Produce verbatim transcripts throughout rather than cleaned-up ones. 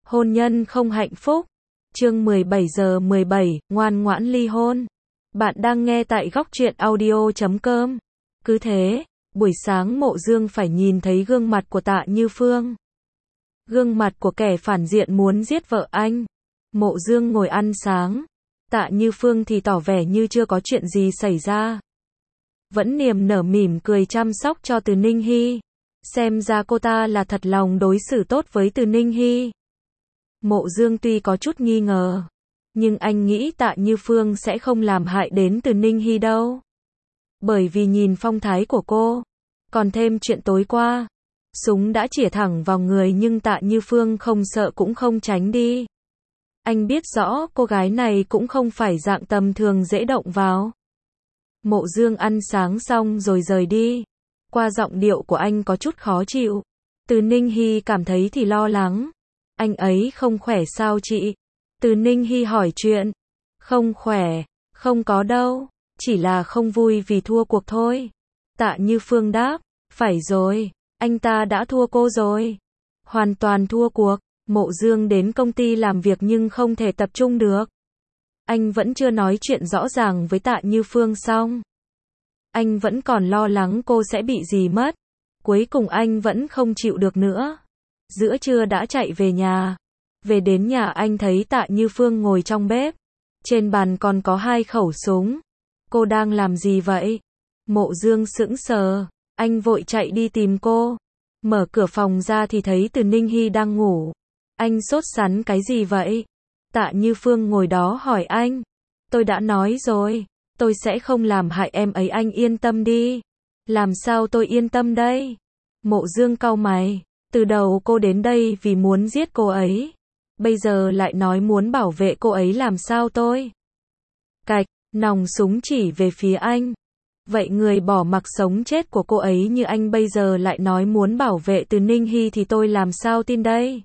Hôn nhân không hạnh phúc. Chương mười bảy giờ mười bảy, ngoan ngoãn ly hôn. Bạn đang nghe tại góc truyện audio chấm com. Cứ thế, buổi sáng Mộ Dương phải nhìn thấy gương mặt của Tạ Như Phương. Gương mặt của kẻ phản diện muốn giết vợ anh. Mộ Dương ngồi ăn sáng. Tạ Như Phương thì tỏ vẻ như chưa có chuyện gì xảy ra. Vẫn niềm nở mỉm cười chăm sóc cho Từ Ninh Hy. Xem ra cô ta là thật lòng đối xử tốt với Từ Ninh Hy. Mộ Dương tuy có chút nghi ngờ, nhưng anh nghĩ Tạ Như Phương sẽ không làm hại đến Từ Ninh Hy đâu. Bởi vì nhìn phong thái của cô, còn thêm chuyện tối qua, súng đã chĩa thẳng vào người nhưng Tạ Như Phương không sợ cũng không tránh đi. Anh biết rõ cô gái này cũng không phải dạng tầm thường dễ động vào. Mộ Dương ăn sáng xong rồi rời đi. Qua giọng điệu của anh có chút khó chịu. Từ Ninh Hy cảm thấy thì lo lắng. Anh ấy không khỏe sao chị? Từ Ninh Hy hỏi chuyện. Không khỏe, không có đâu, chỉ là không vui vì thua cuộc thôi. Tạ Như Phương đáp, phải rồi, anh ta đã thua cô rồi. Hoàn toàn thua cuộc. Mộ Dương đến công ty làm việc nhưng không thể tập trung được. Anh vẫn chưa nói chuyện rõ ràng với Tạ Như Phương xong. Anh vẫn còn lo lắng cô sẽ bị gì mất. Cuối cùng anh vẫn không chịu được nữa. Giữa trưa đã chạy về nhà. Về đến nhà anh thấy Tạ Như Phương ngồi trong bếp. Trên bàn còn có hai khẩu súng. Cô đang làm gì vậy? Mộ Dương sững sờ. Anh vội chạy đi tìm cô. Mở cửa phòng ra thì thấy Từ Ninh Hy đang ngủ. Anh sốt sắng cái gì vậy? Tạ Như Phương ngồi đó hỏi anh. Tôi đã nói rồi, tôi sẽ không làm hại em ấy, anh yên tâm đi. Làm sao tôi yên tâm đây? Mộ Dương cau mày. Từ đầu cô đến đây vì muốn giết cô ấy. Bây giờ lại nói muốn bảo vệ cô ấy, làm sao tôi? Cạch, nòng súng chỉ về phía anh. Vậy người bỏ mặc sống chết của cô ấy như anh bây giờ lại nói muốn bảo vệ Từ Ninh Hy thì tôi làm sao tin đây?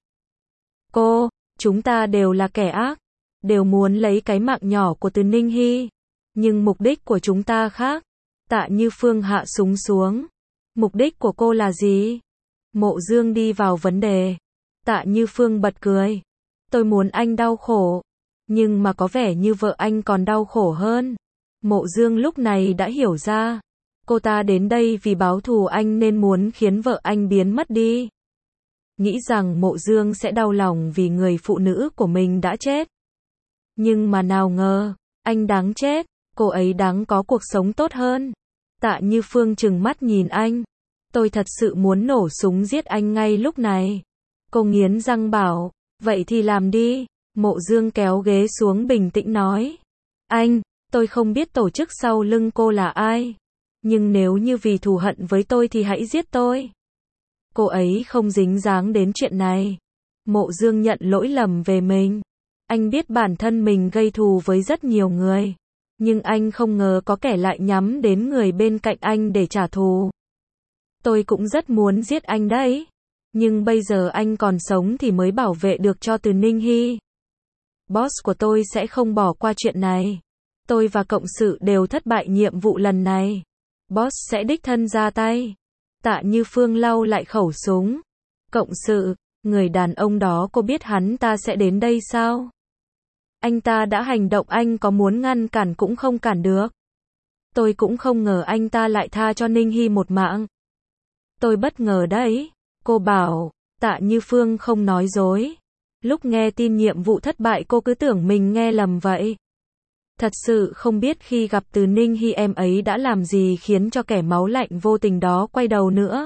Cô, chúng ta đều là kẻ ác, đều muốn lấy cái mạng nhỏ của Từ Ninh Hy. Nhưng mục đích của chúng ta khác. Tạ Như Phương hạ súng xuống. Mục đích của cô là gì? Mộ Dương đi vào vấn đề. Tạ Như Phương bật cười. Tôi muốn anh đau khổ. Nhưng mà có vẻ như vợ anh còn đau khổ hơn. Mộ Dương lúc này đã hiểu ra. Cô ta đến đây vì báo thù anh nên muốn khiến vợ anh biến mất đi. Nghĩ rằng Mộ Dương sẽ đau lòng vì người phụ nữ của mình đã chết. Nhưng mà nào ngờ, anh đáng chết, cô ấy đáng có cuộc sống tốt hơn. Tạ Như Phương trừng mắt nhìn anh. Tôi thật sự muốn nổ súng giết anh ngay lúc này. Cô nghiến răng bảo, vậy thì làm đi. Mộ Dương kéo ghế xuống bình tĩnh nói. Anh, tôi không biết tổ chức sau lưng cô là ai. Nhưng nếu như vì thù hận với tôi thì hãy giết tôi. Cô ấy không dính dáng đến chuyện này. Mộ Dương nhận lỗi lầm về mình. Anh biết bản thân mình gây thù với rất nhiều người. Nhưng anh không ngờ có kẻ lại nhắm đến người bên cạnh anh để trả thù. Tôi cũng rất muốn giết anh đấy. Nhưng bây giờ anh còn sống thì mới bảo vệ được cho Từ Ninh Hy. Boss của tôi sẽ không bỏ qua chuyện này. Tôi và cộng sự đều thất bại nhiệm vụ lần này. Boss sẽ đích thân ra tay. Tạ Như Phương lau lại khẩu súng. Cộng sự, người đàn ông đó, cô biết hắn ta sẽ đến đây sao? Anh ta đã hành động, anh có muốn ngăn cản cũng không cản được. Tôi cũng không ngờ anh ta lại tha cho Ninh Hy một mạng. Tôi bất ngờ đấy. Cô bảo. Tạ Như Phương không nói dối. Lúc nghe tin nhiệm vụ thất bại cô cứ tưởng mình nghe lầm vậy. Thật sự không biết khi gặp Từ Ninh Hy em ấy đã làm gì khiến cho kẻ máu lạnh vô tình đó quay đầu nữa.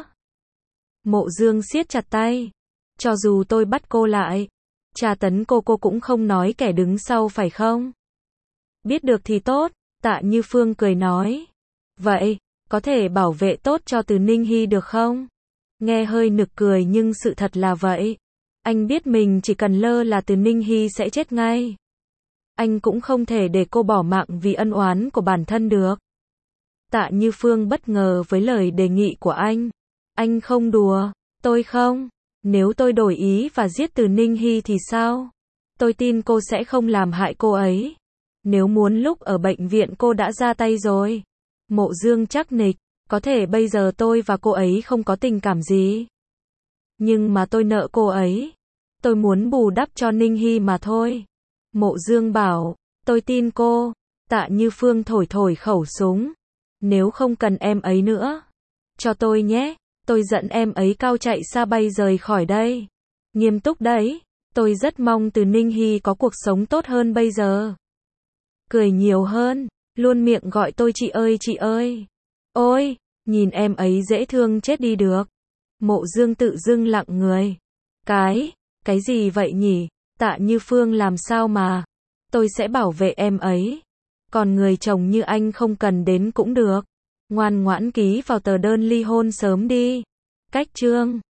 Mộ Dương siết chặt tay. Cho dù tôi bắt cô lại, tra tấn cô cô cũng không nói kẻ đứng sau phải không? Biết được thì tốt. Tạ Như Phương cười nói. Vậy, có thể bảo vệ tốt cho Từ Ninh Hy được không? Nghe hơi nực cười nhưng sự thật là vậy. Anh biết mình chỉ cần lơ là Từ Ninh Hy sẽ chết ngay. Anh cũng không thể để cô bỏ mạng vì ân oán của bản thân được. Tạ Như Phương bất ngờ với lời đề nghị của anh. Anh không đùa, tôi không. Nếu tôi đổi ý và giết Từ Ninh Hy thì sao? Tôi tin cô sẽ không làm hại cô ấy. Nếu muốn lúc ở bệnh viện cô đã ra tay rồi. Mộ Dương chắc nịch, có thể bây giờ tôi và cô ấy không có tình cảm gì. Nhưng mà tôi nợ cô ấy. Tôi muốn bù đắp cho Ninh Hy mà thôi. Mộ Dương bảo, tôi tin cô. Tạ Như Phương thổi thổi khẩu súng. Nếu không cần em ấy nữa, cho tôi nhé. Tôi dẫn em ấy cao chạy xa bay rời khỏi đây. Nghiêm túc đấy. Tôi rất mong từ Ninh Hy có cuộc sống tốt hơn bây giờ. Cười nhiều hơn. Luôn miệng gọi tôi chị ơi chị ơi. Ôi, nhìn em ấy dễ thương chết đi được. Mộ Dương tự dưng lặng người. Cái, cái gì vậy nhỉ? Tạ Như Phương làm sao mà? Tôi sẽ bảo vệ em ấy. Còn người chồng như anh không cần đến cũng được. Ngoan ngoãn ký vào tờ đơn ly hôn sớm đi. Cách chương